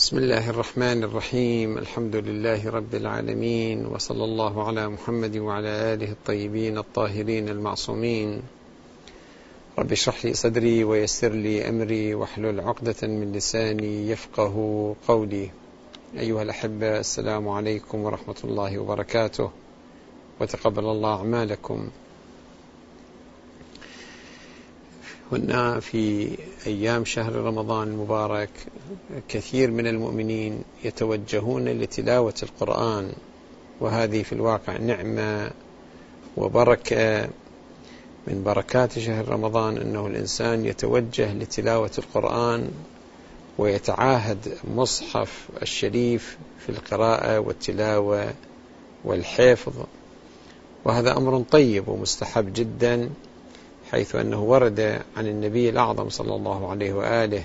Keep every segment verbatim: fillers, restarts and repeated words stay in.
بسم الله الرحمن الرحيم. الحمد لله رب العالمين، وصلى الله على محمد وعلى آله الطيبين الطاهرين المعصومين. رب اشرح لي صدري ويسر لي أمري واحلل عقدة من لساني يفقه قولي. أيها الأحبة، السلام عليكم ورحمة الله وبركاته، وتقبل الله أعمالكم. هنا في أيام شهر رمضان المبارك كثير من المؤمنين يتوجهون لتلاوة القرآن، وهذه في الواقع نعمة وبركة من بركات شهر رمضان، أنه الإنسان يتوجه لتلاوة القرآن ويتعاهد مصحف الشريف في القراءة والتلاوة والحفظ، وهذا أمر طيب ومستحب جدا، حيث أنه ورد عن النبي الأعظم صلى الله عليه وآله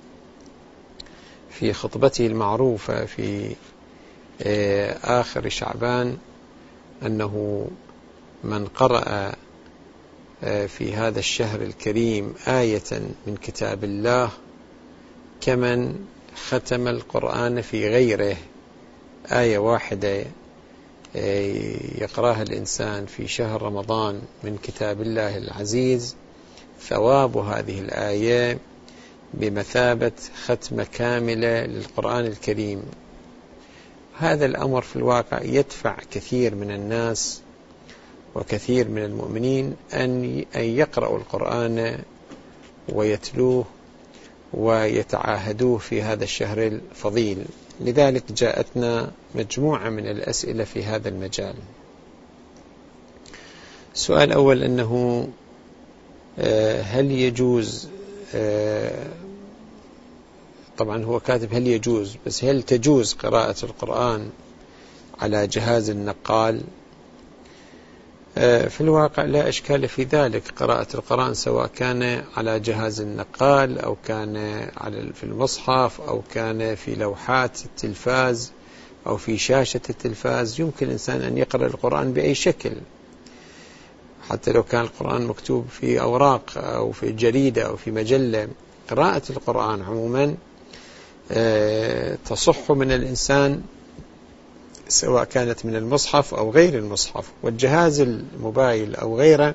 في خطبته المعروفة في آخر شعبان أنه من قرأ في هذا الشهر الكريم آية من كتاب الله كمن ختم القرآن في غيره. آية واحدة يقرأها الإنسان في شهر رمضان من كتاب الله العزيز، ثواب هذه الآية بمثابة ختمة كاملة للقرآن الكريم. هذا الأمر في الواقع يدفع كثير من الناس وكثير من المؤمنين أن يقرأوا القرآن ويتلوه ويتعاهدوه في هذا الشهر الفضيل. لذلك جاءتنا مجموعة من الأسئلة في هذا المجال. السؤال الأول أنه هل يجوز، طبعا هو كاتب هل يجوز، بس هل تجوز قراءة القرآن على جهاز النقال؟ في الواقع لا إشكال في ذلك. قراءة القرآن سواء كان على جهاز النقال أو كان على في المصحف أو كان في لوحات التلفاز أو في شاشة التلفاز، يمكن الإنسان أن يقرأ القرآن بأي شكل، حتى لو كان القرآن مكتوب في أوراق أو في جريدة أو في مجلة. قراءة القرآن عموما تصح من الإنسان سواء كانت من المصحف أو غير المصحف. والجهاز الموبايل أو غيره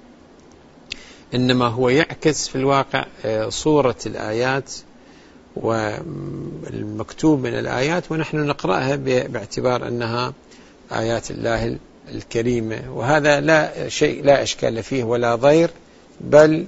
إنما هو يعكس في الواقع صورة الآيات والمكتوب من الآيات، ونحن نقرأها باعتبار أنها آيات الله الكريمة، وهذا لا شيء لا إشكال فيه ولا ضير، بل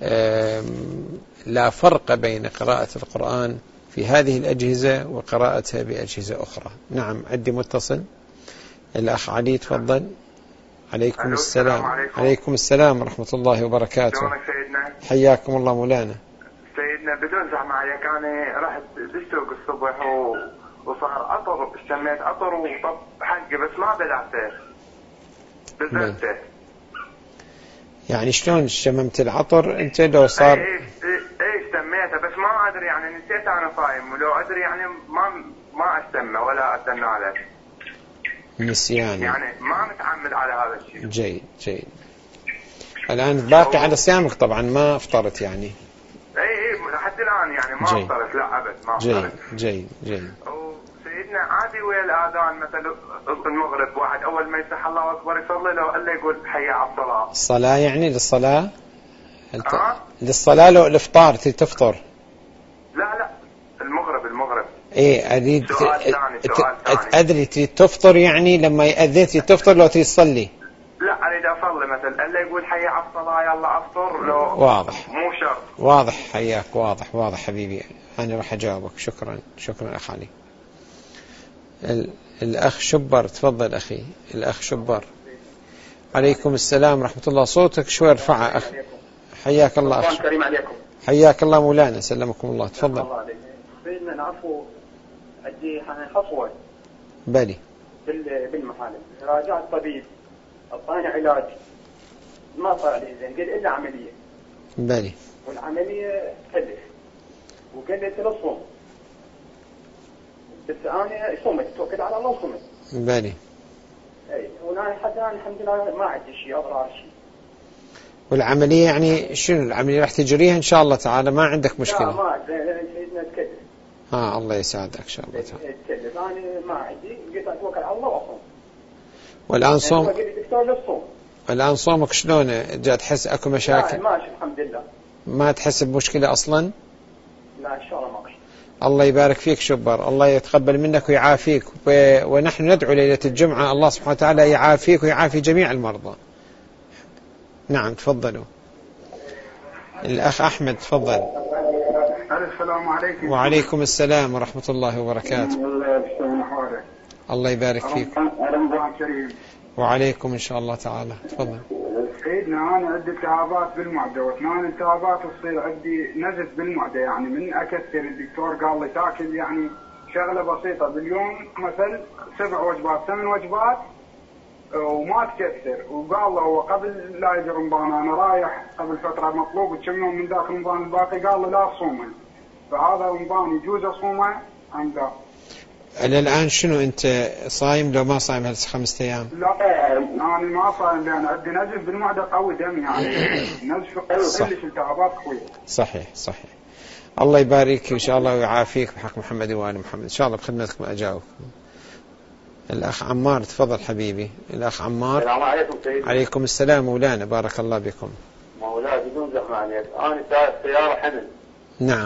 لا فرق بين قراءة القرآن في هذه الأجهزة وقراءتها بأجهزة أخرى. نعم، عندي متصل. الأخ علي تفضل. عليكم السلام. عليكم. عليكم السلام ورحمة الله وبركاته. سيدنا؟ حياكم الله مولانا. سيدنا بدون زحمة عليك، أنا رحت بالسوق الصبح و... وصار عطر، اشتميت عطر وطب حقي بس ما بلعته بزلته. يعني شلون شممت العطر انت لو صار؟ ايه ايه اشتميته بس ما ادري، يعني نسيت انا صايم، ولو ادري يعني ما ما اشتمه ولا استنى عليه. نسيان يعني ما متعمد على هذا الشيء. جيد جيد. الان باقي على صيامك طبعا، ما افطرت يعني؟ اي اي لحد الان يعني ما افطرت، لا ابد ما افطرت. جيد جيد جيد. سيدنا عادي ويا الاذان مثلا المغرب واحد اول ما يفتح الله اكبر يصلي له الا يقول حي على الصلاه. الصلاه يعني للصلاه؟ الت... أه؟ للصلاه لو الافطار تفطر؟ لا لا المغرب المغرب. ايه اريد سؤال ثاني سؤال ثاني. ادري تريد تفطر يعني لما يأذن تفطر لو تريد تصلي؟ لا اريد اصلي مثلا الا يقول حي على الصلاه يلا افطر لو. واضح. مو شرط. واضح. حياك. واضح واضح حبيبي. انا راح اجاوبك. شكرا شكرا اخ علي. الأخ شبر تفضل أخي. الأخ شبر. عليكم السلام ورحمة الله. صوتك شوي ارفعه أخ. حياك الله أخ. كريم عليكم. حياك الله مولانا، سلمكم الله. تفضل. بيننا نعرفوا أدي حصوة بالي بالمحالم. راجعت طبيب أعطاني علاج ما صار لي زين، قال إلا عملية. بالي. والعملية تكلف وقال لي تصوم، بس أنا صمت توكل على الله صمت. بالي. أي وأنا حتى أنا الحمد لله ما عندي شيء أضرار شيء. والعملية يعني شنو العملية راح تجريها إن شاء الله تعالى، ما عندك مشكلة؟ لا ما سيدنا تكلف. آه الله يساعدك إن شاء الله تعالى. أنا ما عندي قلت أتوكل على الله وأصوم. والآن صوم الآن صومك شلون جاء تحس أكو مشاكل؟ لا ماشي الحمد لله. ما تحس بمشكلة أصلا؟ لا إن شاء الله ماشي. الله يبارك فيك شبر، الله يتقبل منك ويعافيك، ونحن ندعو ليلة الجمعة الله سبحانه وتعالى يعافيك ويعافي جميع المرضى. نعم تفضلوا. الأخ أحمد تفضل. السلام عليكم. وعليكم السلام ورحمة الله وبركاته. الله يبارك فيك. وعليكم إن شاء الله تعالى. تفضل. سيدنا أنا عندي التهابات بالمعدة، واثنان التهابات تصير عندي نزف بالمعدة، يعني من أكثر الدكتور قال لي تاكل يعني شغلة بسيطة باليوم مثل سبع وجبات ثمان وجبات وما تكثر، وقال له هو قبل لا يجي رمضان أنا رايح قبل فترة مطلوب كم يوم من ذاك رمضان الباقي قال له لا صومه، فهذا رمضان يجوز أصومه أم لا؟ أنا الآن شنو أنت صايم لو ما صايم هالخمسة أيام؟ لا أنا ما صايم لأن عندي نزف بالمعدة قوي دم يعني نزف قوي كلش التهابات قوية. صحيح صحيح. الله يبارك إن شاء الله ويعافيك بحق محمد وآل محمد إن شاء الله بخدمتكم أجاوب. الأخ عمار تفضل حبيبي. الأخ عمار. السلام عليكم سيدي. عليكم السلام مولانا بارك الله بكم. مولانا بدون زحمة عليك، أنا سائق سيارة حمل. نعم.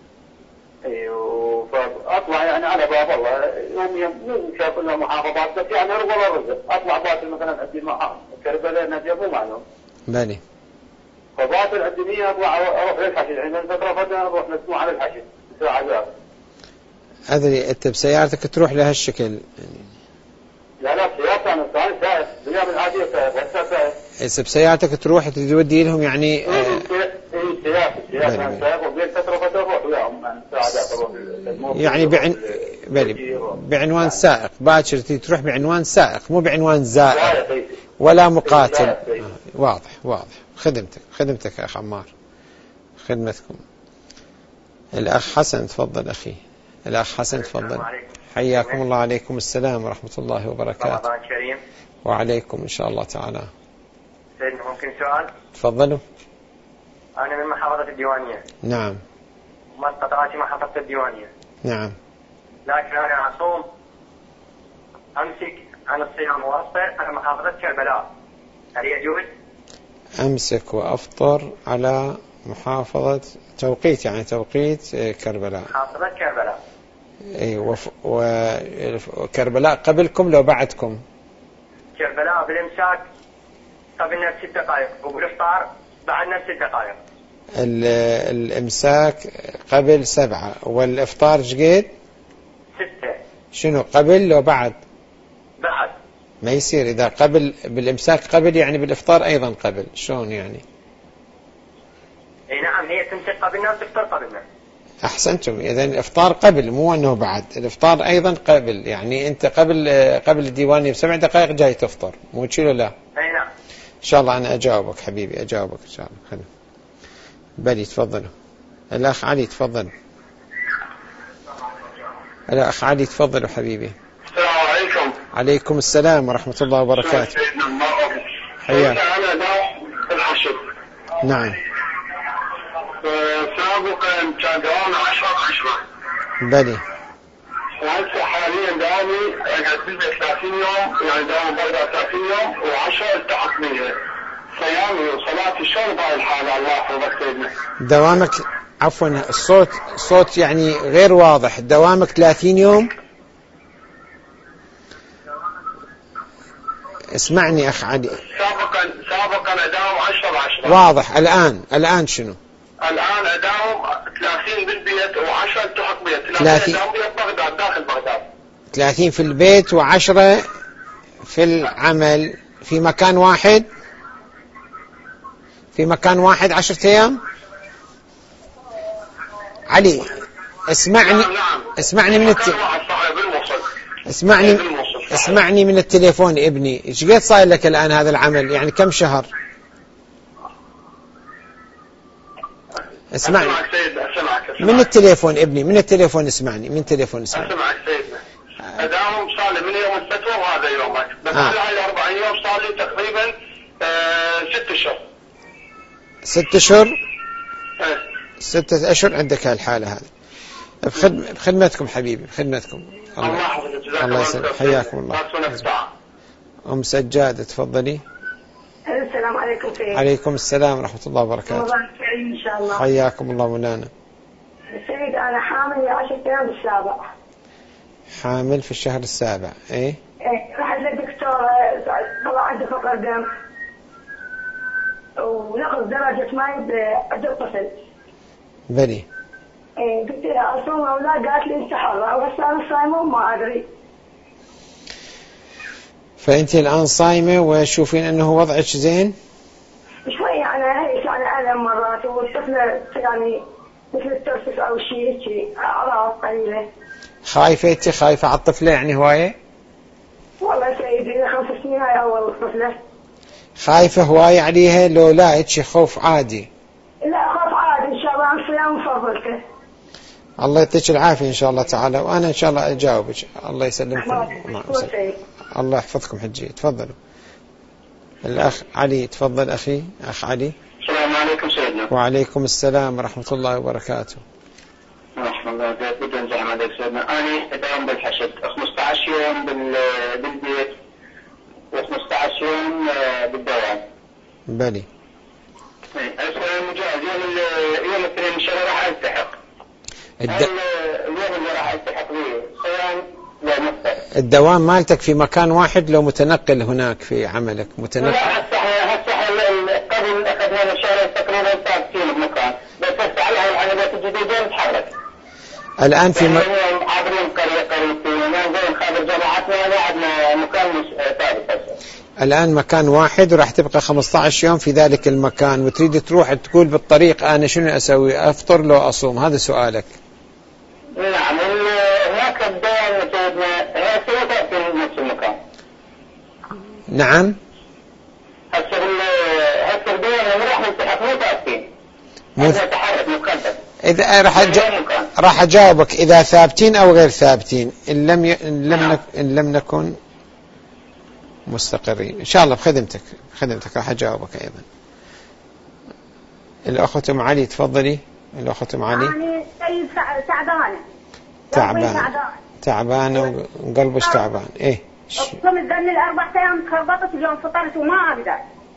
ايوه فاطلع يعني على باب الله يوم يوم شاف لنا محافظات بس يعني ولا رزق اطلع باطل مثلا عندي مع كربلاء نجف ومعنو بالي فباطل عندي مية اطلع اروح للحشد عند فتره فتره اروح مسموع على الحشد ساعه ذاك. ادري انت بسيارتك تروح لهالشكل؟ لا لا سيارتي انا ثاني سائق بالايام العاديه سائق بس سائق. هسه بسيارتك تروح تودي لهم يعني؟ اي سيارتي سيارتي انا سائق وبين فتره فتره اروح وياهم يعني بعن... بعنوان سائق باكر تروح بعنوان سائق مو بعنوان زائر ولا مقاتل. آه. واضح واضح. خدمتك خدمتك يا أخ عمار خدمتكم. الأخ حسن تفضل أخي. الأخ حسن تفضل. حياكم الله. عليكم السلام ورحمة الله وبركاته. رمضان كريم. وعليكم إن شاء الله تعالى. سيدنا ممكن سؤال؟ تفضلوا. أنا من محافظة الديوانية. نعم. منطقتي محافظة الديوانية. نعم. لكن أنا أصوم أمسك عن الصيام وأفطر على محافظة كربلاء، هل يجوز؟ أمسك وأفطر على محافظة توقيت يعني توقيت كربلاء. محافظة كربلاء. أي وف... وكربلاء قبلكم لو بعدكم؟ كربلاء بالإمساك قبل نفس الدقائق وبالإفطار بعد نفس الدقائق. الإمساك قبل سبعة والإفطار جقيد؟ ستة. شنو قبل لو بعد؟ بعد. ما يصير إذا قبل بالإمساك قبل يعني بالإفطار أيضا قبل، شلون يعني؟ اي نعم هي تمسك قبلنا وتفطر قبلنا. أحسنتم. إذن الإفطار قبل مو أنه بعد، الإفطار أيضا قبل يعني أنت قبل قبل الديوانية بسبع دقائق جاي تفطر مو تشيله لا؟ اي نعم. إن شاء الله أنا أجاوبك حبيبي أجاوبك إن شاء الله. خلنا بلي تفضلوا. الأخ علي تفضل. الأخ علي تفضلوا حبيبي. السلام عليكم. عليكم السلام ورحمة الله وبركاته. حياك. أنا لا الحشد. نعم. سابقا كان دوامي عشرة عشرة. بلي. وهسه حاليا دوامي قاعد ثلاثين يوم يعني دوامي بقدر ثلاثين يوم وعشرة التحق بيها. صيامي وصلاتي شلون بهاي الحالة الله يحفظك سيدنا. دوامك عفوا الصوت صوت يعني غير واضح. دوامك ثلاثين يوم. اسمعني أخ علي. سابقا سابقا أداوم عشرة عشرة. واضح. الآن الآن شنو؟ الآن أداوم ثلاثين بالبيت وعشرة التحق بيها. ثلاثين أداوم بيت بغداد داخل بغداد. ثلاثين في البيت وعشرة في العمل في مكان واحد. في مكان واحد عشرة أيام. علي اسمعني. نعم نعم. اسمعني من الت... اسمعني اسمعني من التليفون ابني. ايش قد صاير لك الآن هذا العمل يعني كم شهر؟ اسمعني أسمعك سيدنا أسمعك أسمعك. من التليفون ابني من التليفون اسمعني من التليفون اسمعني. أسمعك سيدنا. أداوم صار لي من يوم الفتوى وهذا يومك بس آه. هاي أربع يوم صار لي تقريبا آه ست أشهر. ست أشهر. آه. ستة أشهر عندك هالحالة هذه. بخدمتكم حبيبي، بخدمتكم. الله يحفظك، جزاك الله يسلمك، حياكم الله. أم سجادة تفضلي. السلام عليكم. سيد. عليكم السلام ورحمة الله وبركاته. رمضان كريم إن شاء الله. حياكم الله مولانا. سيد أنا حامل عشرة أيام السابع. حامل في الشهر السابع. إيه؟ إيه رحت للدكتور طلع عندي فقر دم ونقص درجة ماء عند الطفل. بلي. إيه قلت لها أصوم أو لا، قالت لي استحرى، بس أنا صايمة وما أدري. فأنت الآن صايمة وشوفين أنه وضعك زين؟ شوي يعني هيك يعني ألم مرات، والطفلة يعني مثل الترفس أو شيء شيء أعراض قليلة. خايفة أنت خايفة على الطفلة يعني هواية؟ والله سيدي خمس سنين هاي أول طفلة. خايفة هواية عليها لو لا هيك خوف عادي؟ لا خوف عادي إن شاء الله، عن صيام فضلته. الله يعطيك العافية إن شاء الله تعالى، وأنا إن شاء الله أجاوبك. الله يسلمكم. الله يحفظكم حجي. تفضلوا. الأخ علي تفضل. أخي أخ علي. السلام عليكم سيدنا. وعليكم السلام ورحمة الله وبركاته. رحمة الله بدون زعم عليك سيدنا. أنا أداوم بالحشد خمسة عشر يوم بالبيت و15 يوم بالدوام. بلي. أنا مجهز يوم يوم الاثنين إن شاء الله راح ألتحق. الد... اليوم اللي راح ألتحق فيه صيام لا مفطر. الدوام مالتك في مكان واحد لو متنقل هناك في عملك متنقل؟ لا هسه هسه قبل أخذنا شهر تقريبا ثابتين بمكان، بس هسه على العمليات الجديدة نتحرك. الآن في م... عابرين قرية قريتين ونزين خارج جماعتنا وعدنا مكان ثابت هسه. الآن مكان واحد وراح تبقى خمسة عشر يوم في ذلك المكان، وتريد تروح تقول بالطريق أنا شنو أسوي، أفطر لو أصوم، هذا سؤالك؟ نعم. هناك الدوام سيدنا هسه تأتي نفس المكان. نعم. هسه هسه الدوام لما راح نلتحق مو تأتي. هذا تحرك مقدم. إذا راح أج... راح أجاوبك إذا ثابتين أو غير ثابتين. إن لم ي... إن لم نك... إن لم نكن مستقرين إن شاء الله بخدمتك بخدمتك راح أجاوبك أيضا. الأخت أم علي تفضلي. الأخت أم علي. أنا سيد تعبانة. تعبانة تعبانة وقلبش تعبان. إيه. قمت ذني الأربع أيام خربطت اليوم فطرت وما أقدر.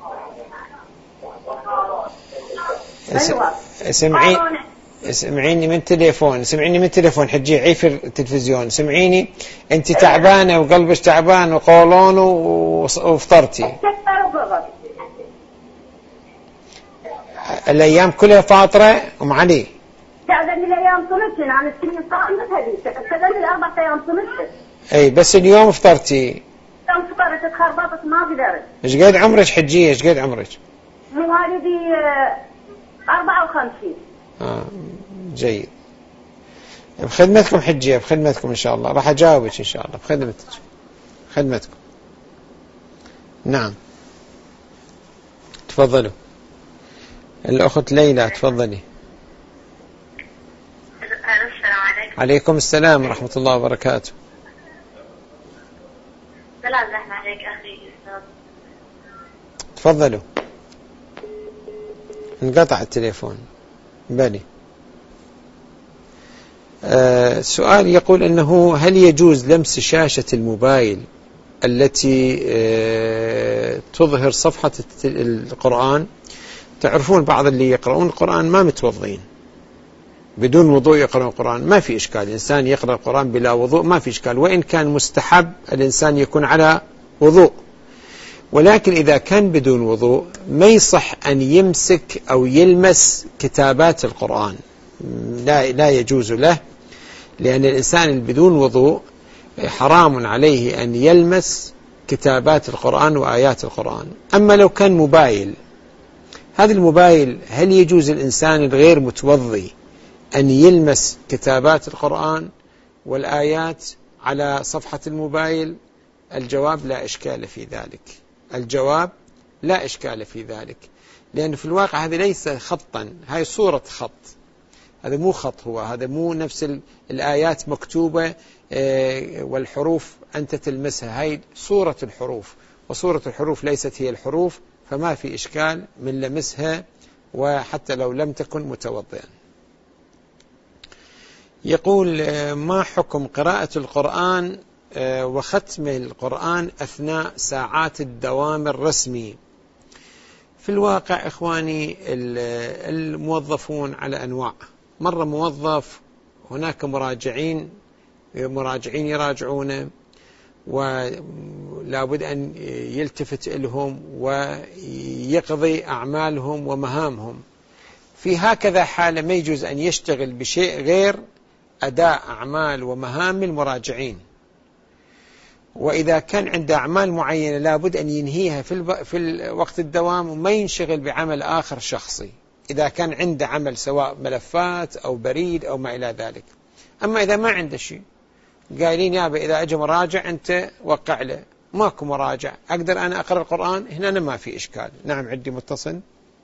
اسمعي اسمعيني من تليفون سمعيني من تليفون حجي عيف التلفزيون. سمعيني أنت تعبانة وقلبش تعبان وقولون وفطرتي. الأيام كلها فاطرة أم علي. تعذني الأيام صمت أنا السنين صامت هذيك تعذني الأربع أيام صمت. أي بس اليوم فطرتي. اليوم فطرت تخربطت ما قدرت. إيش قد عمرك حجية إيش قد عمرك؟ مواليدي أربعة وخمسين. آه جيد. بخدمتكم حجية بخدمتكم إن شاء الله راح أجاوبك إن شاء الله بخدمتك خدمتكم. نعم تفضلوا. الأخت ليلى تفضلي. السلام عليكم. عليكم السلام ورحمة الله وبركاته. سلام زحمة عليك أخي. تفضلوا. انقطع التليفون. بلي. آه سؤال يقول أنه هل يجوز لمس شاشة الموبايل التي آه تظهر صفحة القرآن؟ تعرفون بعض اللي يقرؤون القرآن ما متوضين بدون وضوء يقرأون القرآن ما في إشكال. الإنسان يقرأ القرآن بلا وضوء ما في إشكال، وإن كان مستحب الإنسان يكون على وضوء، ولكن إذا كان بدون وضوء ما يصح أن يمسك أو يلمس كتابات القرآن، لا, لا يجوز له، لأن الإنسان بدون وضوء حرام عليه أن يلمس كتابات القرآن وآيات القرآن. أما لو كان موبايل، هذا الموبايل هل يجوز الإنسان الغير متوضي أن يلمس كتابات القرآن والآيات على صفحة الموبايل؟ الجواب لا إشكال في ذلك. الجواب لا إشكال في ذلك، لأن في الواقع هذا ليس خطا، هاي صورة خط، هذا مو خط، هو هذا مو نفس الآيات مكتوبة والحروف أنت تلمسها، هاي صورة الحروف، وصورة الحروف ليست هي الحروف، فما في إشكال من لمسها وحتى لو لم تكن متوضئا. يقول ما حكم قراءة القرآن وختم القرآن أثناء ساعات الدوام الرسمي؟ في الواقع إخواني الموظفون على أنواع، مرة موظف هناك مراجعين مراجعين يراجعونه ولا بد أن يلتفت لهم ويقضي أعمالهم ومهامهم، في هكذا حالة ما يجوز أن يشتغل بشيء غير أداء أعمال ومهام المراجعين. وإذا كان عنده أعمال معينة لا بد أن ينهيها في, الب... في وقت الدوام وما ينشغل بعمل آخر شخصي، إذا كان عنده عمل سواء ملفات أو بريد أو ما إلى ذلك. أما إذا ما عنده شيء قايلين يابا إذا أجى مراجع أنت وقع له، ماكو مراجع أقدر أنا أقرأ القرآن هنا، أنا ما في إشكال. نعم عندي متصل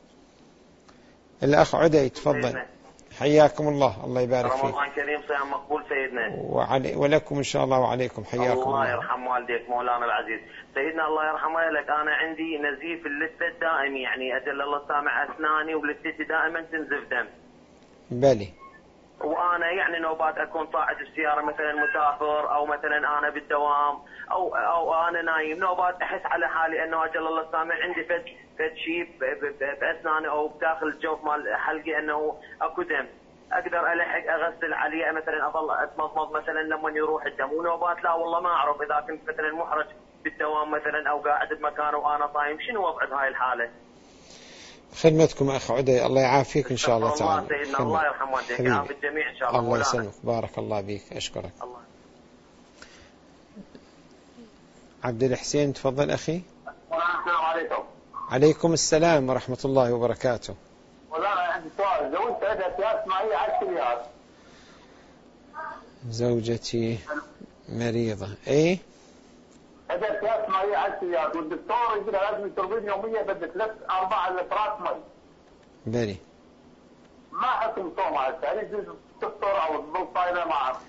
الأخ عدي، تفضل. حياكم الله، الله يبارك فيك. رمضان كريم، صيام مقبول سيدنا. وعلي ولكم إن شاء الله وعليكم، حياكم الله. الله يرحم والديك مولانا العزيز. سيدنا الله يرحم والديك، أنا عندي نزيف اللثة الدائمي، يعني أجل الله سامع أسناني ولثتي دائما تنزف دم. بلي. وأنا يعني نوبات أكون صاعد السيارة مثلا مسافر، أو مثلا أنا بالدوام، أو أو أنا نايم، نوبات أحس على حالي أنه أجل الله سامع عندي فد فد شيء بأسناني أو بداخل الجوف مال حلقي أنه أكو دم. أقدر ألحق أغسل عليه مثلا، أظل أتمضمض مثلا لما يروح الدم. ونوبات لا والله ما أعرف إذا كنت مثلا محرج بالدوام مثلا أو قاعد بمكان وأنا صايم، شنو وضع بهاي الحالة؟ خدمتكم أخ عدي، الله يعافيك إن شاء الله تعالى. الله سيدنا، الله يرحم والديك، يعافي الجميع إن شاء الله. الله يسلمك، بارك الله بك، أشكرك. الله. عبد الحسين تفضل أخي. السلام عليكم. عليكم السلام ورحمة الله وبركاته. ولا عندي سؤال، زوجتي عندها اكياس معي عشر ريال. زوجتي مريضة، ايه؟ عندها اكياس معي عشر ريال، والدكتور يقول لازم يشربين يوميا بدك ثلاث أربع لترات مي. بلي. ما حكم صومها هسه، هل يجوز تفطر أو تظل صايمة؟ ما أعرف.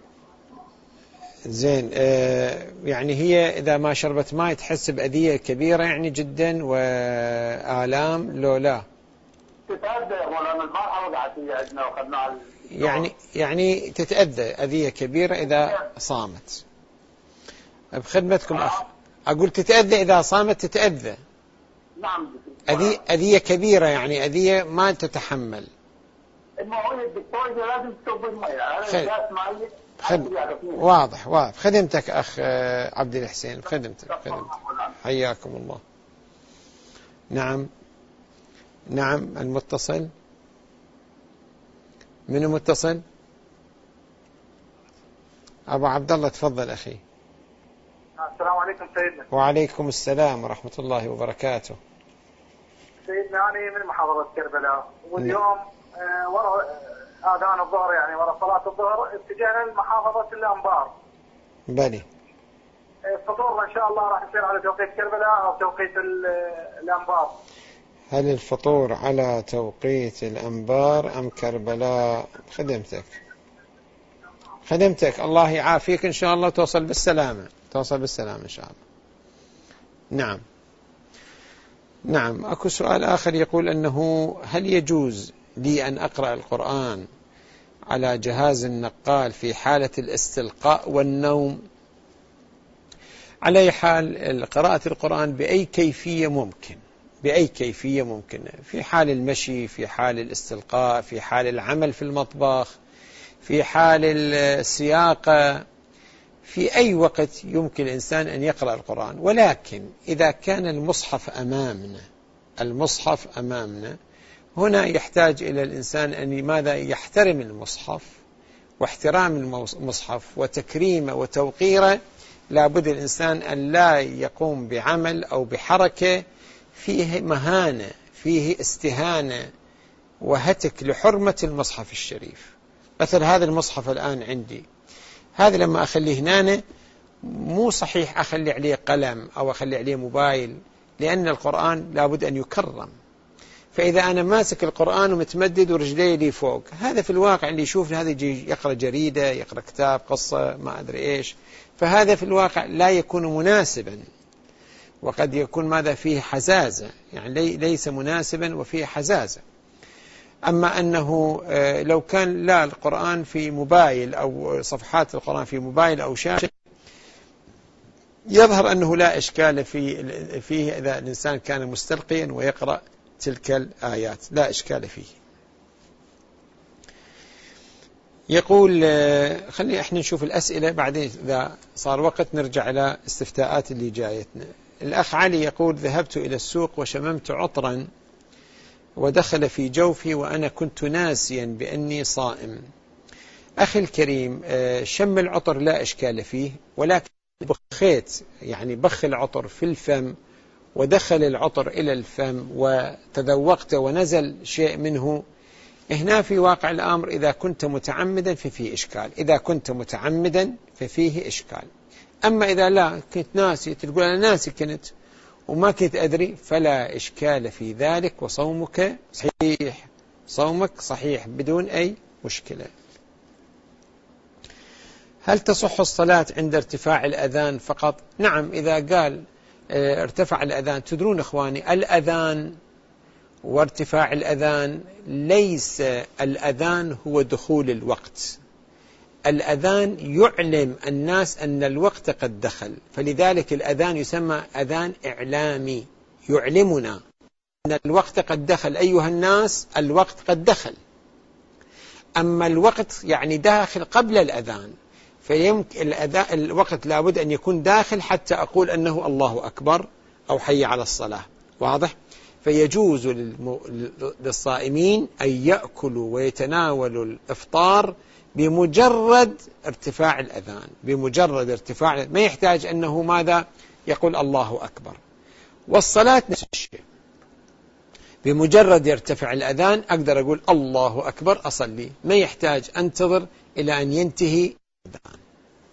زين، آه يعني هي إذا ما شربت ماء تحس بأذية كبيرة يعني جدا وآلام لو لا؟ تتأذى يا مولانا، البارحة وقعت هي عندنا وأخذناها. يعني يعني تتأذى أذية كبيرة إذا صامت. بخدمتكم أخ، أقول تتأذى إذا صامت، تتأذى. نعم. أذية أذية كبيرة، يعني أذية ما تتحمل. الموعد الدكتور لازم تشرب المية، هذا معي. خد... واضح واضح. خدمتك أخ عبد الحسين، خدمتك خدمتك حياكم الله. نعم نعم المتصل، من المتصل؟ أبو عبد الله تفضل أخي. السلام عليكم سيدنا. وعليكم السلام ورحمة الله وبركاته. سيدنا أنا من محافظة كربلاء، واليوم آه ورا آذان الظهر، يعني ورا صلاة الظهر اتجهنا لمحافظة الأنبار. بلي. الفطور إن شاء الله راح يصير على توقيت كربلاء أو توقيت الأنبار. هل الفطور على توقيت الأنبار أم كربلاء؟ خدمتك خدمتك الله يعافيك إن شاء الله، توصل بالسلامة، توصل بالسلامة إن شاء الله. نعم نعم. أكو سؤال آخر يقول أنه هل يجوز لي أن أقرأ القرآن على جهاز النقال في حالة الاستلقاء والنوم؟ على أي حال قراءة القرآن بأي كيفية ممكن، بأي كيفية ممكنة، في حال المشي، في حال الاستلقاء، في حال العمل في المطبخ، في حال السياقة، في أي وقت يمكن الإنسان أن يقرأ القرآن. ولكن إذا كان المصحف أمامنا، المصحف أمامنا هنا يحتاج إلى الإنسان أن ماذا؟ يحترم المصحف، واحترام المصحف وتكريمه وتوقيره. لابد الإنسان أن لا يقوم بعمل أو بحركة فيه مهانة، فيه استهانة وهتك لحرمة المصحف الشريف. مثل هذا المصحف الآن عندي، هذا لما أخليه هنا مو صحيح أخلي عليه قلم أو أخلي عليه موبايل، لأن القرآن لابد أن يكرم. فإذا أنا ماسك القرآن ومتمدد ورجلي لي فوق، هذا في الواقع اللي يشوف هذا يجي يقرأ جريدة، يقرأ كتاب، قصة، ما أدري إيش، فهذا في الواقع لا يكون مناسبا، وقد يكون ماذا فيه حزازة، يعني ليس مناسبا وفيه حزازة. أما أنه لو كان لا القرآن في موبايل أو صفحات القرآن في موبايل أو شاشة يظهر أنه لا إشكال في فيه إذا الإنسان كان مستلقيا ويقرأ تلك الآيات، لا إشكال فيه. يقول خلينا احنا نشوف الأسئلة بعدين إذا صار وقت نرجع إلى استفتاءات اللي جايتنا. الأخ علي يقول ذهبت إلى السوق وشممت عطرا ودخل في جوفي وأنا كنت ناسيا بأني صائم. أخي الكريم، شم العطر لا إشكال فيه، ولكن بخيت يعني بخ العطر في الفم ودخل العطر إلى الفم وتذوقت ونزل شيء منه، هنا في واقع الأمر إذا كنت متعمدا ففيه إشكال، إذا كنت متعمدا ففيه إشكال. أما إذا لا كنت ناسي، تقول أنا ناسي كنت وما كنت أدري، فلا إشكال في ذلك وصومك صحيح، صومك صحيح بدون أي مشكلة. هل تصح الصلاة عند ارتفاع الأذان فقط؟ نعم، إذا قال ارتفع الأذان. تدرون إخواني الأذان وارتفاع الأذان ليس الأذان هو دخول الوقت، الأذان يعلم الناس أن الوقت قد دخل، فلذلك الأذان يسمى أذان إعلامي يعلمنا أن الوقت قد دخل، أيها الناس الوقت قد دخل. أما الوقت يعني داخل قبل الأذان، فيمكن الأذان الوقت لابد أن يكون داخل حتى أقول أنه الله أكبر أو حي على الصلاة، واضح؟ فيجوز للصائمين أن يأكلوا ويتناولوا الإفطار بمجرد ارتفاع الأذان، بمجرد ارتفاع، ما يحتاج أنه ماذا يقول الله أكبر. والصلاة نفس الشيء، بمجرد يرتفع الأذان أقدر أقول الله أكبر أصلي، ما يحتاج أنتظر إلى أن ينتهي الأذان.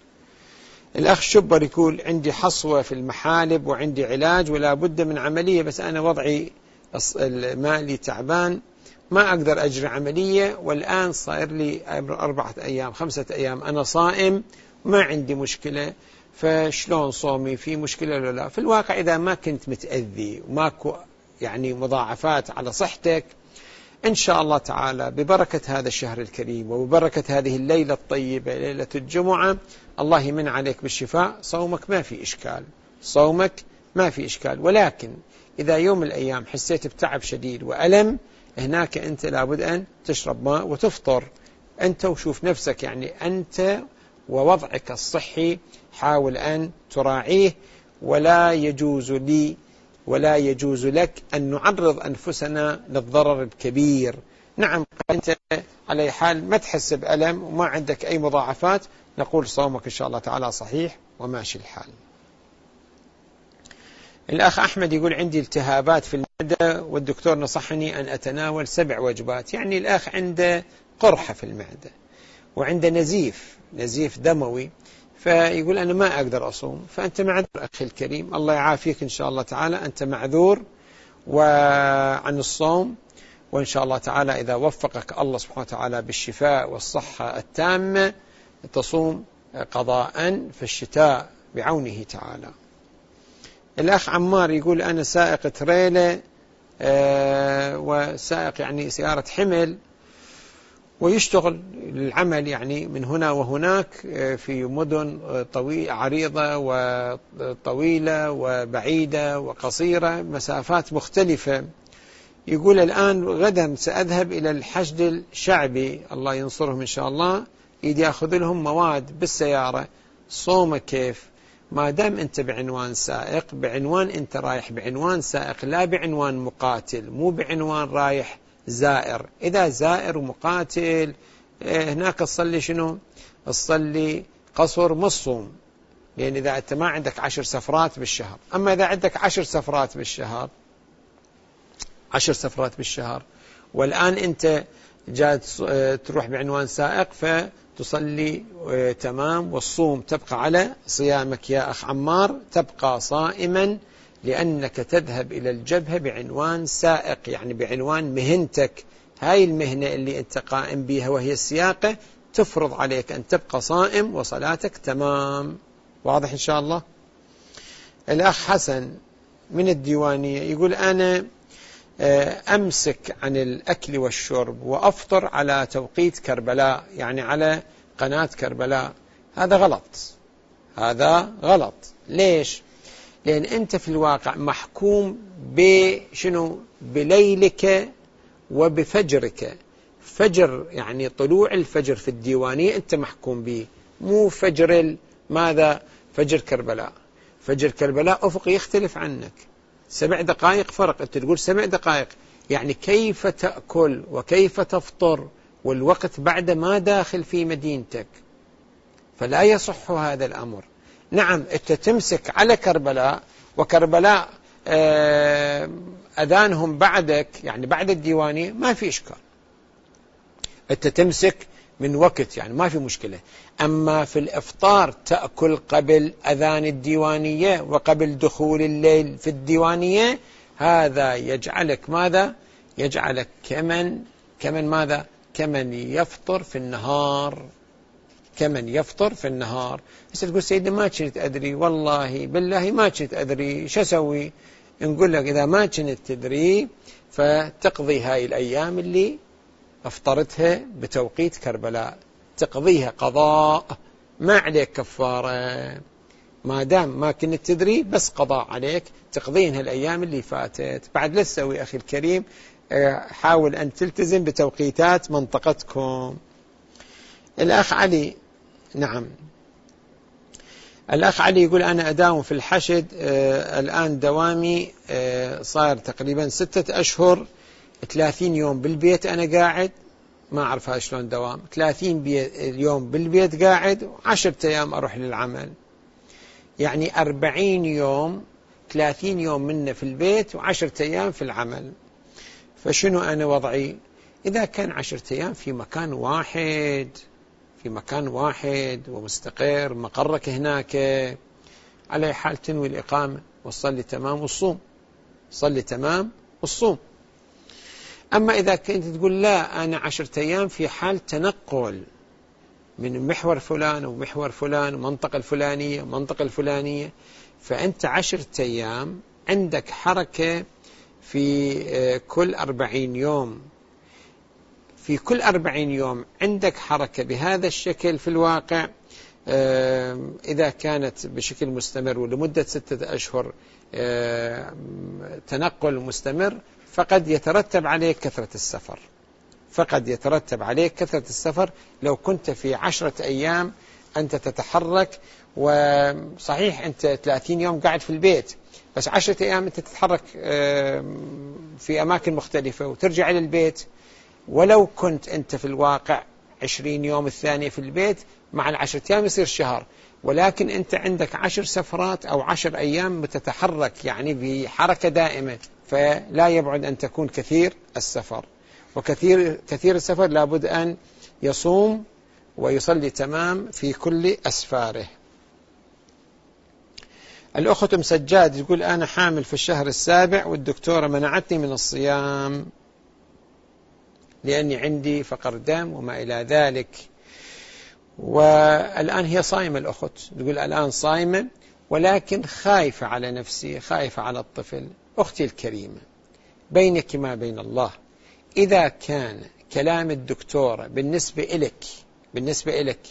الأخ شبر يقول عندي حصوة في المحالب وعندي علاج ولا بد من عملية، بس أنا وضعي مالي تعبان ما أقدر أجري عملية، والآن صاير لي أربعة أيام خمسة أيام أنا صائم ما عندي مشكلة، فشلون صومي في مشكلة ولا لا؟ في الواقع إذا ما كنت متأذي وماكو يعني مضاعفات على صحتك، إن شاء الله تعالى ببركة هذا الشهر الكريم وببركة هذه الليلة الطيبة ليلة الجمعة الله يمن عليك بالشفاء، صومك ما في إشكال، صومك ما في إشكال. ولكن إذا يوم الأيام حسيت بتعب شديد وألم، هناك أنت لابد أن تشرب ماء وتفطر أنت وشوف نفسك، يعني أنت ووضعك الصحي حاول أن تراعيه، ولا يجوز لي ولا يجوز لك أن نعرض أنفسنا للضرر الكبير. نعم أنت على حال ما تحس بألم وما عندك أي مضاعفات، نقول صومك إن شاء الله تعالى صحيح وماشي الحال. الأخ أحمد يقول عندي التهابات في المعدة والدكتور نصحني أن أتناول سبع وجبات، يعني الأخ عنده قرحة في المعدة وعنده نزيف نزيف دموي، فيقول أنا ما أقدر أصوم. فأنت معذور أخي الكريم، الله يعافيك إن شاء الله تعالى، أنت معذور وعن الصوم، وإن شاء الله تعالى إذا وفقك الله سبحانه وتعالى بالشفاء والصحة التامة تصوم قضاء في الشتاء بعونه تعالى. الأخ عمار يقول أنا سائق تريلة آه وسائق يعني سيارة حمل ويشتغل العمل يعني من هنا وهناك في مدن طويلة عريضة وطويلة وبعيدة وقصيرة، مسافات مختلفة. يقول الآن غدا سأذهب إلى الحشد الشعبي، الله ينصرهم إن شاء الله، يدي يأخذ لهم مواد بالسيارة. صومك كيف؟ ما دام أنت بعنوان سائق، بعنوان أنت رايح بعنوان سائق لا بعنوان مقاتل، مو بعنوان رايح زائر. إذا زائر ومقاتل هناك تصلي شنو؟ تصلي قصر مصوم، لأن إذا أنت ما عندك عشر سفرات بالشهر. أما إذا عندك عشر سفرات بالشهر عشر سفرات بالشهر والآن أنت جاء تروح بعنوان سائق، فتصلي تمام والصوم تبقى على صيامك يا أخ عمار، تبقى صائما لأنك تذهب إلى الجبهة بعنوان سائق، يعني بعنوان مهنتك، هاي المهنة اللي أنت قائم بها وهي السياقة، تفرض عليك أن تبقى صائم وصلاتك تمام. واضح إن شاء الله؟ الأخ حسن من الديوانية يقول أنا أمسك عن الأكل والشرب وأفطر على توقيت كربلاء، يعني على قناة كربلاء، هذا غلط. هذا غلط. ليش؟ لأن أنت في الواقع محكوم بشنو؟ بليلك وبفجرك. فجر يعني طلوع الفجر في الديوانية أنت محكوم به، مو فجر ماذا؟ فجر كربلاء. فجر كربلاء أفق يختلف عنك، سبع دقائق فرق، أنت تقول سبع دقائق، يعني كيف تأكل وكيف تفطر والوقت بعد ما داخل في مدينتك، فلا يصح هذا الأمر. نعم أنت تمسك على كربلاء، وكربلاء أذانهم بعدك يعني بعد الديوانية، ما في إشكال، أنت تمسك من وقت يعني ما في مشكلة. أما في الإفطار تأكل قبل أذان الديوانية وقبل دخول الليل في الديوانية، هذا يجعلك ماذا؟ يجعلك كمن كمن ماذا؟ كمن يفطر في النهار، كمن يفطر في النهار. بس تقول سيدي ما كنت أدري، والله بالله ما كنت أدري، شو أسوي؟ نقول لك إذا ما كنت تدري فتقضي هاي الأيام اللي أفطرتها بتوقيت كربلاء، تقضيها قضاء، ما عليك كفارة، ما دام ما كنت تدري بس قضاء عليك، تقضينها الأيام اللي فاتت. بعد لا تسوي أخي الكريم، حاول أن تلتزم بتوقيتات منطقتكم. الأخ علي، نعم الأخ علي يقول أنا أداوم في الحشد، آه الآن دوامي آه صار تقريبا ستة أشهر، ثلاثين يوم بالبيت أنا قاعد، ما أعرف هذا شلون دوام، ثلاثين يوم بالبيت قاعد وعشرة أيام أروح للعمل، يعني أربعين يوم، ثلاثين يوم منه في البيت وعشرة أيام في العمل. فشنو أنا وضعي؟ إذا كان عشرة أيام في مكان واحد، في مكان واحد ومستقر، مقرك هناك، على حال تنوي الإقامة وصلي تمام والصوم، صلي تمام والصوم. أما إذا كنت تقول لا أنا عشرة أيام في حال تنقل من محور فلان ومحور فلان ومنطقة الفلانية ومنطقة الفلانية، فأنت عشرة أيام عندك حركة في كل أربعين يوم، في كل أربعين يوم عندك حركة بهذا الشكل. في الواقع إذا كانت بشكل مستمر ولمدة ستة أشهر تنقل مستمر، فقد يترتب عليه كثرة السفر، فقد يترتب عليه كثرة السفر. لو كنت في عشرة أيام أنت تتحرك، وصحيح أنت ثلاثين يوم قاعد في البيت، بس عشرة أيام أنت تتحرك في أماكن مختلفة وترجع إلى البيت، ولو كنت أنت في الواقع عشرين يوم الثانية في البيت، مع العشرة أيام يصير شهر، ولكن أنت عندك عشر سفرات أو عشر أيام بتتحرك يعني بحركة دائمة، فلا يبعد أن تكون كثير السفر. وكثير كثير السفر لابد أن يصوم ويصلي تمام في كل أسفاره. الأخت أم سجاد يقول أنا حامل في الشهر السابع والدكتورة منعتني من الصيام لأني عندي فقر دم وما إلى ذلك، والآن هي صائمة. الأخت تقول الآن صائمة ولكن خايفة على نفسي، خايفة على الطفل. أختي الكريمة، بينك ما بين الله، إذا كان كلام الدكتورة بالنسبة إلك بالنسبة إلك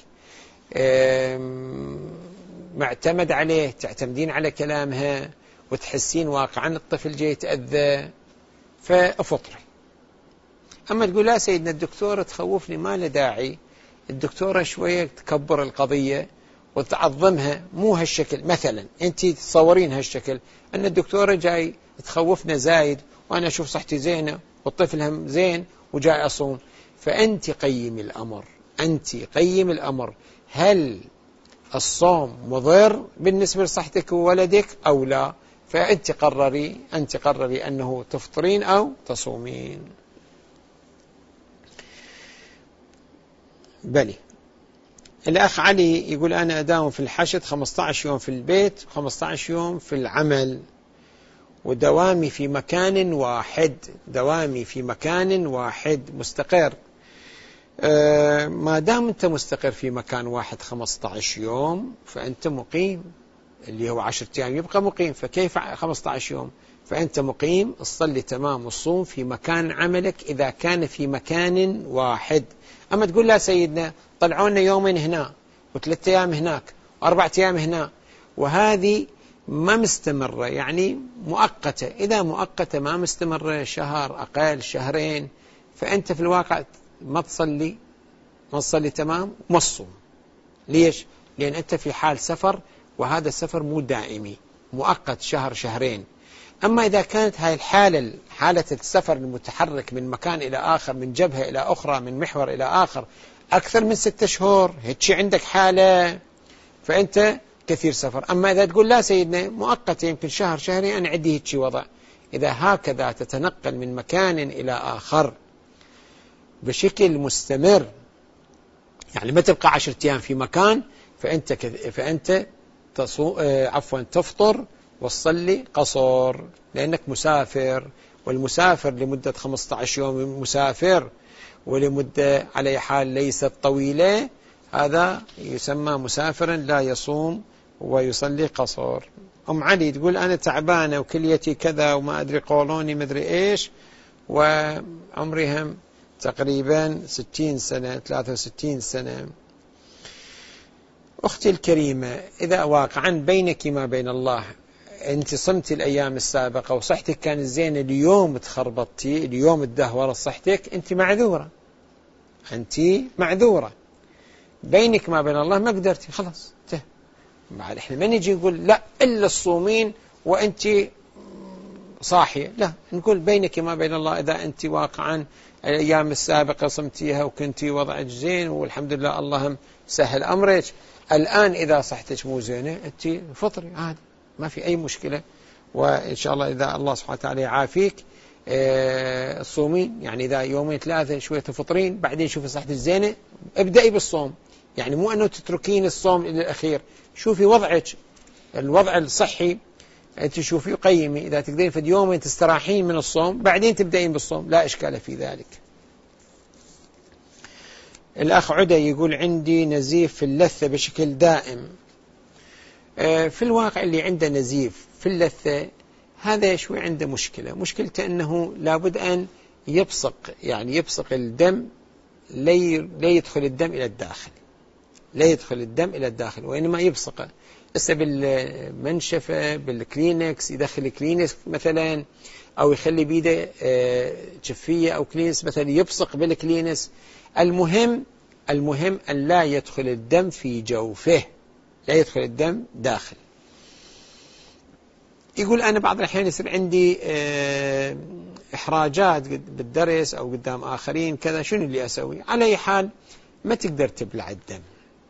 معتمد عليه، تعتمدين على كلامها وتحسين واقعا الطفل جاي يتأذى، فأفطري. أما تقول لا سيدنا الدكتورة تخوفني، ما له داعي، الدكتورة شوية تكبر القضية وتعظمها، مو هالشكل. مثلا أنت تصورين هالشكل أن الدكتورة جاي تخوفنا زايد، وأنا أشوف صحتي زينة والطفل هم زين وجاي أصوم. فأنت قيم الأمر، أنت قيم الأمر، هل الصوم مضر بالنسبة لصحتك وولدك أو لا؟ فأنت قرري، أنت قرري أنه تفطرين أو تصومين. بلي. الأخ علي يقول أنا أداوم في الحشد خمسة عشر يوم في البيت وخمسة عشر يوم في العمل، ودوامي في مكان واحد، دوامي في مكان واحد مستقر. أه ما دام أنت مستقر في مكان واحد خمسة عشر يوم فأنت مقيم، اللي هو عشرة أيام يبقى مقيم، فكيف خمسة عشر يوم؟ فأنت مقيم تصلي تمام والصوم في مكان عملك إذا كان في مكان واحد. أما تقول لا سيدنا طلعونا يومين هنا وثلاثة أيام هناك وأربعة أيام هنا، وهذه ما مستمرة يعني مؤقتة. إذا مؤقتة ما مستمرة شهر أقل شهرين، فأنت في الواقع ما تصلي ما تصلي تمام وما تصوم. ليش؟ لأن أنت في حال سفر، وهذا السفر مو دائمي، مؤقت شهر شهرين. أما إذا كانت هاي الحالة حالة السفر المتحرك من مكان إلى آخر، من جبهة إلى أخرى، من محور إلى آخر، أكثر من ستة شهور، هيك عندك حالة، فأنت كثير سفر. أما إذا تقول لا سيدنا مؤقت يمكن شهر شهرين، أنا عندي هيك وضع. إذا هكذا تتنقل من مكان إلى آخر بشكل مستمر، يعني ما تبقى عشرة أيام في مكان، فأنت فأنت تصو... عفوا تفطر وتصلي قصر، لأنك مسافر، والمسافر لمدة خمسة عشر يوم مسافر، ولمدة على حال ليست طويلة، هذا يسمى مسافرا لا يصوم ويصلي قصر. أم علي تقول أنا تعبانة وكليتي كذا وما أدري قولوني ما أدري إيش، وعمرهم تقريبا ستين سنة ثلاثة وستين سنة. أختي الكريمة، إذا واقعا بينك ما بين الله أنت صمتي الأيام السابقة وصحتك كانت زينة، اليوم تخربطتي، اليوم تدهورت صحتك، أنت معذورة، أنت معذورة. بينك ما بين الله ما قدرتي، خلاص انتهى. بعد احنا ما نجي نقول لا إلا الصومين وأنت صاحية، لا، نقول بينك ما بين الله. إذا أنت واقعا الأيام السابقة صمتيها وكنتي وضعك زين والحمد لله اللهم سهل أمرك، الآن إذا صحتك مو زينة أنت فطري عادي، ما في أي مشكلة، وإن شاء الله إذا الله سبحانه وتعالى يعافيك الصومين، يعني إذا يومين ثلاثة شوية تفطرين، بعدين شوفي صحتك زينة ابدأي بالصوم. يعني مو أنه تتركين الصوم إلى الأخير، شوفي وضعك الوضع الصحي أنت شوفي قيمي، إذا تقدرين في يومين تستراحين من الصوم بعدين تبدأين بالصوم، لا إشكال في ذلك. الأخ عدى يقول عندي نزيف في اللثة بشكل دائم. في الواقع اللي عنده نزيف في اللثة هذا شوي عنده مشكلة، مشكلته أنه لابد أن يبصق، يعني يبصق الدم، لا يدخل الدم إلى الداخل، لا يدخل الدم إلى الداخل، وإنما يبصقه لسه بالمنشفة بالكلينكس، يدخل الكلينكس مثلا، أو يخلي بيده شفية أو كلينكس مثلا يبصق بالكلينكس. المهم المهم أن لا يدخل الدم في جوفه، لا يدخل الدم داخل. يقول أنا بعض الأحيان يصير عندي إحراجات بالدرس أو قدام آخرين كذا، شنو اللي أسوي؟ على أي حال ما تقدر تبلع الدم،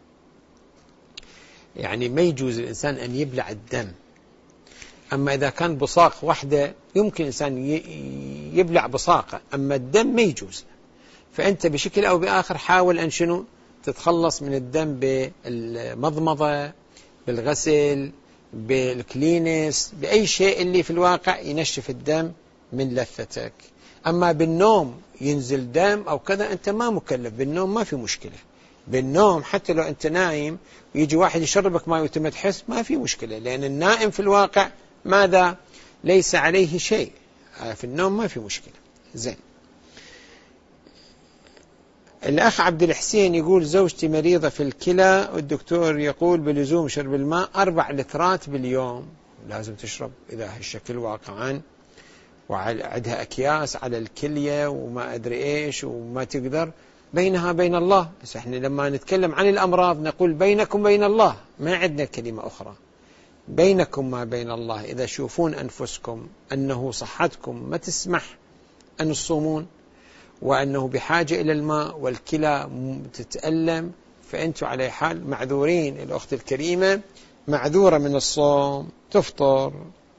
يعني ما يجوز الإنسان أن يبلع الدم. أما إذا كان بصاق واحدة يمكن الإنسان يبلع بصاقة، أما الدم ما يجوز. فأنت بشكل أو بآخر حاول أن شنو تتخلص من الدم بالمضمضة، بالغسل، بالكلينس، بأي شيء اللي في الواقع ينشف الدم من لثتك. أما بالنوم ينزل دم أو كذا أنت ما مكلف، بالنوم ما في مشكلة، بالنوم حتى لو أنت نايم ويجي واحد يشربك ماء وتم تحس ما في مشكلة، لأن النائم في الواقع ماذا؟ ليس عليه شيء، في النوم ما في مشكلة. زين. الأخ عبد الحسين يقول زوجتي مريضة في الكلى، والدكتور يقول بلزوم شرب الماء أربع لترات باليوم، لازم تشرب إذا هالشكل واقعا، وعندها أكياس على الكلية وما أدري إيش وما تقدر، بينها بين الله. بس احنا لما نتكلم عن الأمراض نقول بينكم بين الله، ما عندنا كلمة أخرى، بينكم ما بين الله. إذا شوفون أنفسكم أنه صحتكم ما تسمح أن تصومون، وأنه بحاجة إلى الماء والكلى تتألم، فأنتم على حال معذورين. الأخت الكريمة معذورة من الصوم، تفطر.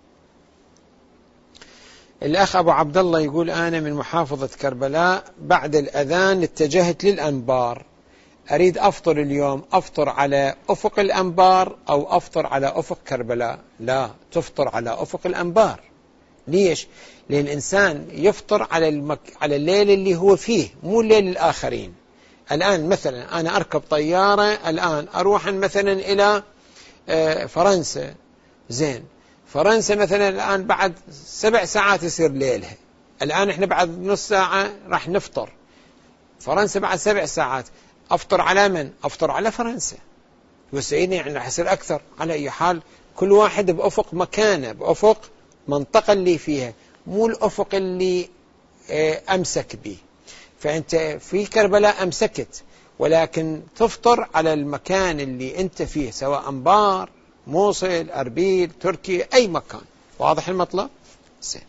الأخ أبو عبد الله يقول أنا من محافظة كربلاء، بعد الأذان اتجهت للأنبار، أريد أفطر اليوم، أفطر على أفق الأنبار أو أفطر على أفق كربلاء؟ لا، تفطر على أفق الأنبار. ليش؟ لأن الإنسان يفطر على المك... على الليل اللي هو فيه، مو الليل الآخرين. الآن مثلا أنا أركب طيارة الآن أروح مثلا إلى فرنسا، زين، فرنسا مثلا الآن بعد سبع ساعات يصير ليلها، الآن إحنا بعد نص ساعة راح نفطر، فرنسا بعد سبع ساعات. أفطر على من؟ أفطر على فرنسا. وسعيدنا يعني راح يصير أكثر. على أي حال كل واحد بأفق مكانه، بأفق منطقة اللي فيها، مو الأفق اللي أمسك به. فأنت في كربلاء أمسكت، ولكن تفطر على المكان اللي أنت فيه، سواء أنبار، موصل، أربيل، تركيا، أي مكان. واضح المطلب؟ سين.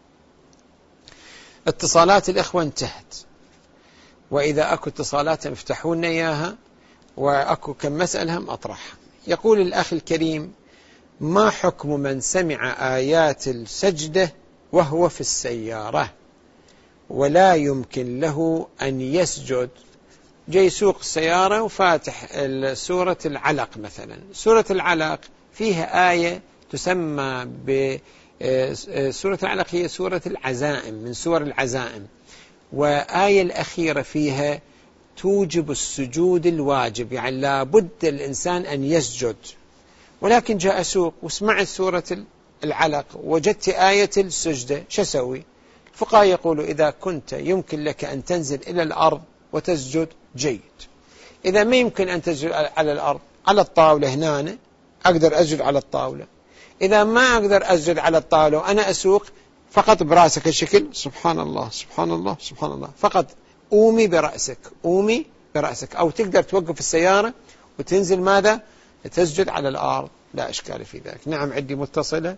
اتصالات الإخوة انتهت، وإذا أكو اتصالات افتحوا لنا إياها، وأكو كم مسألة هم أطرحها. يقول الأخ الكريم: ما حكم من سمع آيات السجدة وهو في السيارة ولا يمكن له أن يسجد؟ جاي يسوق السيارة وفاتح سورة العلق مثلا. سورة العلق فيها آية تسمى بسورة العلق، هي سورة العزائم، من سور العزائم، وآية الأخيرة فيها توجب السجود الواجب، يعني لا بد الإنسان أن يسجد. ولكن جاء أسوق وسمعت سورة العلق وجدت آية السجدة، شو أسوي؟ الفقهاء يقولوا: إذا كنت يمكن لك أن تنزل إلى الأرض وتسجد جيد. إذا ما يمكن أن تسجد على الأرض، على الطاولة هنا أقدر أسجد على الطاولة. إذا ما أقدر أسجد على الطاولة وأنا أسوق، فقط برأسك الشكل سبحان الله سبحان الله سبحان الله، فقط قومي برأسك، قومي برأسك. أو تقدر توقف السيارة وتنزل ماذا؟ تسجد على الأرض، لا إشكال في ذلك. نعم، عندي متصلة.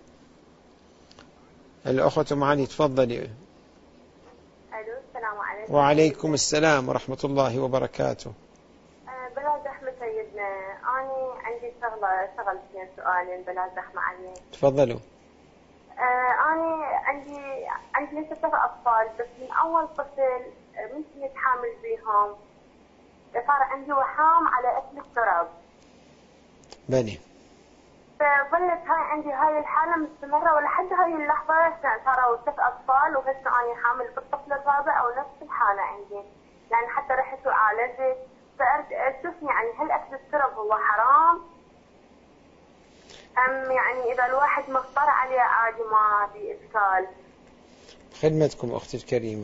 الأخوة معاني، تفضلي. ألو، السلام عليكم. وعليكم السلام ورحمة الله وبركاته. أه بلا زحمة سيدنا، أنا عندي شغلة شغلتين سؤالين بلا زحمة عليك. تفضلوا. أه أنا عندي عندي لسه سبع أطفال، بس من أول طفل من كنت حامل بيهم صار عندي وحام على أكل التراب. بني. فظلت هاي عندي هاي الحالة مستمرة ولحد هاي اللحظة. صاروا ست أطفال وهسه أنا حامل بالطفل الرابع ونفس الحالة عندي، يعني حتى رحت وعالجت. فأرد أشوف يعني هل أكل التراب هو حرام أم يعني إذا الواحد مضطر عليه عادي ما في إشكال؟ خدمتكم أختي الكريمة.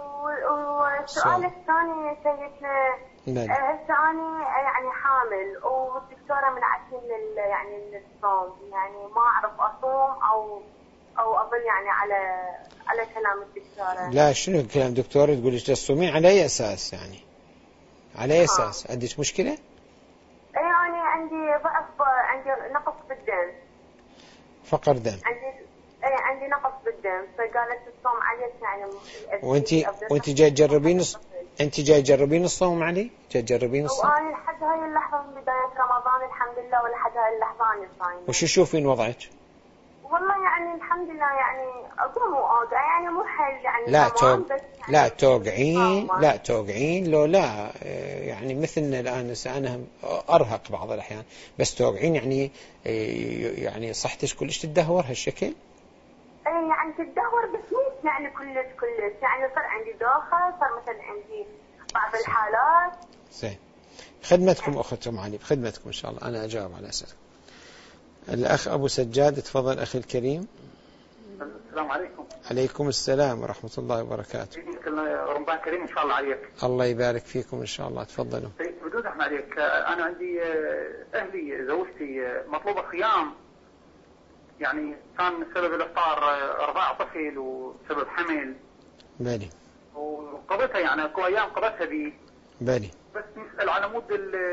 والسؤال الثاني سيدنا، هسه أنا يعني حامل والدكتورة منعتني من يعني من الصوم، يعني ما أعرف أصوم أو أو أظل يعني على على كلام الدكتورة. لا، شنو كلام الدكتورة؟ تقول ليش تصومين على أي أساس؟ يعني على أي أساس؟ آه. عندك مشكلة؟ أي أنا عندي ضعف، عندي نقص بالدم. فقر دم. عندي أي عندي نقص بالدم، فقالت الصوم عليك يعني. وأنتي وأنتي جاي تجربين أنت جاي تجربين الصوم علي؟ جاي تجربين الصوم؟ وأنا لحد هاي اللحظة من بداية رمضان الحمد لله، ولحد هاي اللحظة أنا صايمة. وش تشوفين وضعك؟ والله يعني الحمد لله، يعني أقوم وأوقع، يعني مو حل يعني. لا توق... يعني لا توقعين لا توقعين لو لا يعني مثلنا الآن أنا أرهق بعض الأحيان، بس توقعين يعني يعني صحتك كلش تدهور هالشكل؟ اي يعني تدهور، بس مو يعني كلش كلش، يعني صار عندي دوخة، صار مثلا عندي بعض الحالات. زين، خدمتكم أختكم علي، بخدمتكم إن شاء الله، أنا أجاوب على أسئلتكم. الأخ أبو سجاد، تفضل أخي الكريم. السلام عليكم. عليكم السلام ورحمة الله وبركاته. رمضان كريم إن شاء الله عليك. الله يبارك فيكم إن شاء الله، تفضلوا. بدون زحمة عليك، أنا عندي أهلي زوجتي مطلوبة خيام، يعني كان سبب الإفطار رضاع طفل وسبب حمل. بلي. وقضيتها يعني أكو أيام قضيتها بي. بلي. بس نسأل على مود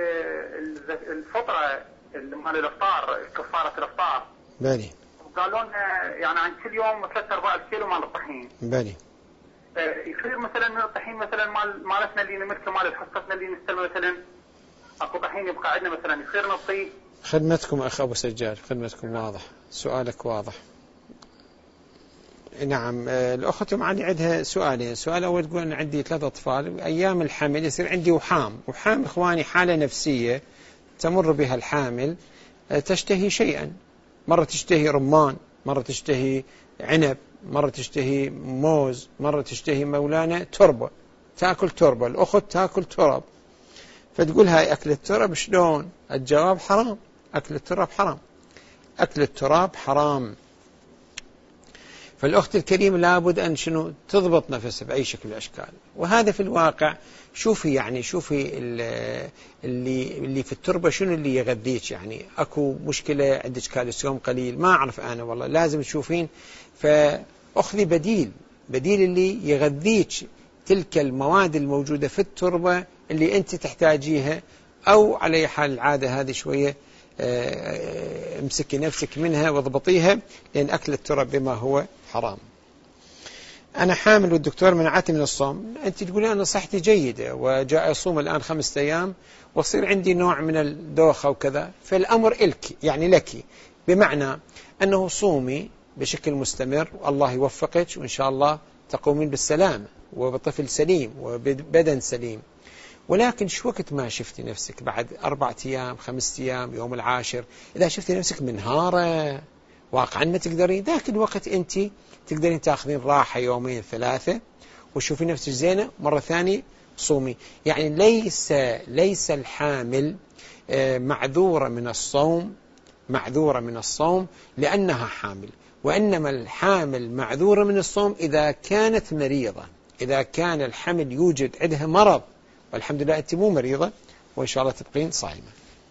الفطرة مال الإفطار، كفارة الإفطار. بلي. قالوا لنا يعني عن كل يوم ثلاثة أربعة كيلو مال الطحين. بلي. يصير مثلا الطحين مثلا مال مالتنا اللي نملكه، مال حصتنا اللي نستلمه، مثلا اكو طحين يبقى عندنا مثلا يصير نعطيه. خدمتكم اخ ابو سجاد، خدمتكم واضح، سؤالك واضح. نعم، الاخت معي عندها سؤالين. سؤال اول تقول انا عندي ثلاث اطفال، ايام الحمل يصير عندي وحام، وحام اخواني حاله نفسيه تمر بها الحامل، تشتهي شيئا، مره تشتهي رمان، مره تشتهي عنب، مرة تشتهي موز، مرة تشتهي مولانا تربة، تأكل تربة، الأخت تأكل ترب. فتقول هاي أكل الترب شلون؟ الجواب حرام، أكل التراب حرام، أكل التراب حرام، فالأخت الكريمة لابد أن شنو تضبط نفسها بأي شكل من الأشكال. وهذا في الواقع شوفي يعني شوفي اللي اللي في التربة شنو اللي يغذيك، يعني أكو مشكلة عندك كالسيوم قليل، ما أعرف أنا والله، لازم تشوفين، فأخذي بديل بديل اللي يغذيك تلك المواد الموجودة في التربة اللي أنت تحتاجيها، أو على حال العادة هذه شوية امسكي نفسك منها واضبطيها، لأن أكل الترب بما هو حرام. أنا حامل والدكتور منعتني من الصوم. أنت تقولي أنا صحتي جيدة وجاء أصوم الآن خمسة أيام وصير عندي نوع من الدوخة وكذا، فالأمر إلك يعني لك، بمعنى أنه صومي بشكل مستمر والله يوفقك، وإن شاء الله تقومين بالسلامة وبطفل سليم وبدن سليم. ولكن شو وقت ما شفتي نفسك بعد أربعة أيام خمسة أيام يوم العاشر، إذا شفتي نفسك منهارة واقعا ما تقدرين، ذاك الوقت أنت تقدرين تأخذين راحة يومين ثلاثة وشوفي نفسك زينة، مرة ثانية صومي. يعني ليس ليس الحامل معذورة من الصوم معذورة من الصوم لأنها حامل، وإنما الحامل معذورة من الصوم إذا كانت مريضة، إذا كان الحمل يوجد عندها مرض، والحمد لله أنت مو مريضة وإن شاء الله تبقين صائمة.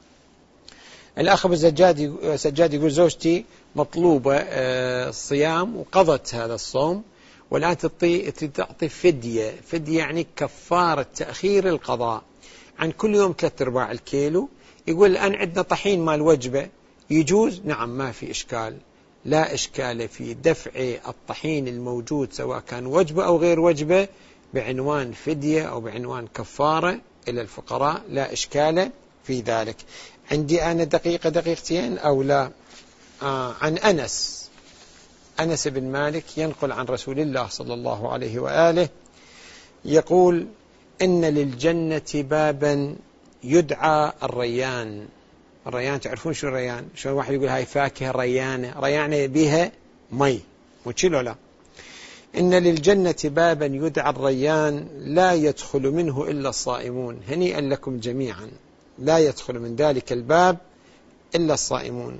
الأخ أبو سجاد سجاد يقول زوجتي مطلوبة الصيام وقضت هذا الصوم، والآن تعطي تعطي فدية فدية يعني كفارة تأخير القضاء عن كل يوم ثلاثة أرباع الكيلو. يقول الآن عندنا طحين مال وجبة، يجوز؟ نعم ما في إشكال، لا إشكال في دفع الطحين الموجود سواء كان وجبة أو غير وجبة بعنوان فدية أو بعنوان كفارة إلى الفقراء، لا إشكال في ذلك. عندي أنا دقيقة دقيقتين أو لا. آه عن أنس أنس بن مالك ينقل عن رسول الله صلى الله عليه وآله يقول إن للجنة بابا يدعى الريان. الريان تعرفون شو الريان؟ شو الواحد يقول هاي فاكهة ريانة، ريانة بها مي وشلو لا. إن للجنة بابا يدعى الريان لا يدخل منه إلا الصائمون. هنيئا لكم جميعا، لا يدخل من ذلك الباب إلا الصائمون.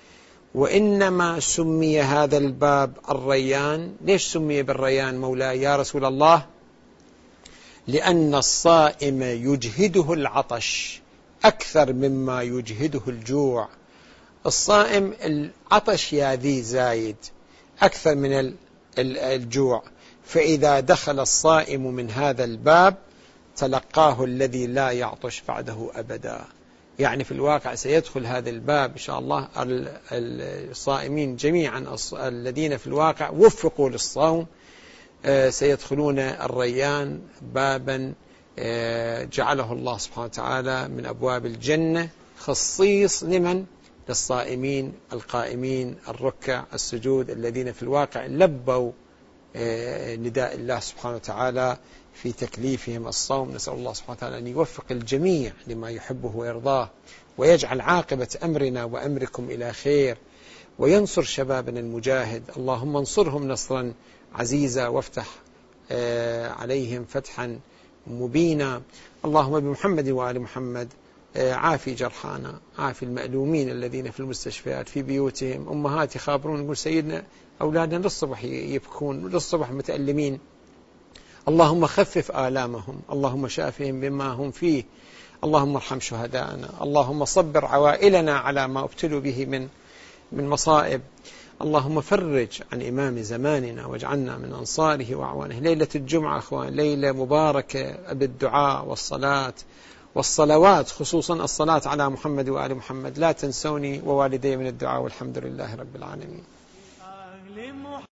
وإنما سمي هذا الباب الريان. ليش سمي بالريان مولاي يا رسول الله؟ لأن الصائم يجهده العطش أكثر مما يجهده الجوع. الصائم العطش يا ذي زايد أكثر من الجوع، فإذا دخل الصائم من هذا الباب تلقاه الذي لا يعطش بعده أبدا. يعني في الواقع سيدخل هذا الباب إن شاء الله الصائمين جميعا الذين في الواقع وفقوا للصوم سيدخلون الريان، بابا جعله الله سبحانه وتعالى من أبواب الجنة خصيص لمن؟ للصائمين القائمين الركع السجود الذين في الواقع لبوا نداء الله سبحانه وتعالى في تكليفهم الصوم. نسأل الله سبحانه وتعالى أن يوفق الجميع لما يحبه ويرضاه، ويجعل عاقبة أمرنا وأمركم إلى خير، وينصر شبابنا المجاهد. اللهم انصرهم نصرا عزيزا وافتح عليهم فتحا مبينا. اللهم بمحمد وآل محمد عافي جرحانا، عافي المألومين الذين في المستشفيات في بيوتهم، أمهات يخابرون يقول سيدنا أولادنا للصبح يبكون للصبح متألمين، اللهم خفف آلامهم، اللهم شافهم بما هم فيه، اللهم ارحم شهداءنا، اللهم صبر عوائلنا على ما ابتلوا به من من مصائب، اللهم فرج عن إمام زماننا واجعلنا من أنصاره وأعوانه. ليلة الجمعة أخوان ليلة مباركة بالدعاء والصلاة والصلوات، خصوصا الصلاة على محمد وآل محمد. لا تنسوني ووالدي من الدعاء، والحمد لله رب العالمين.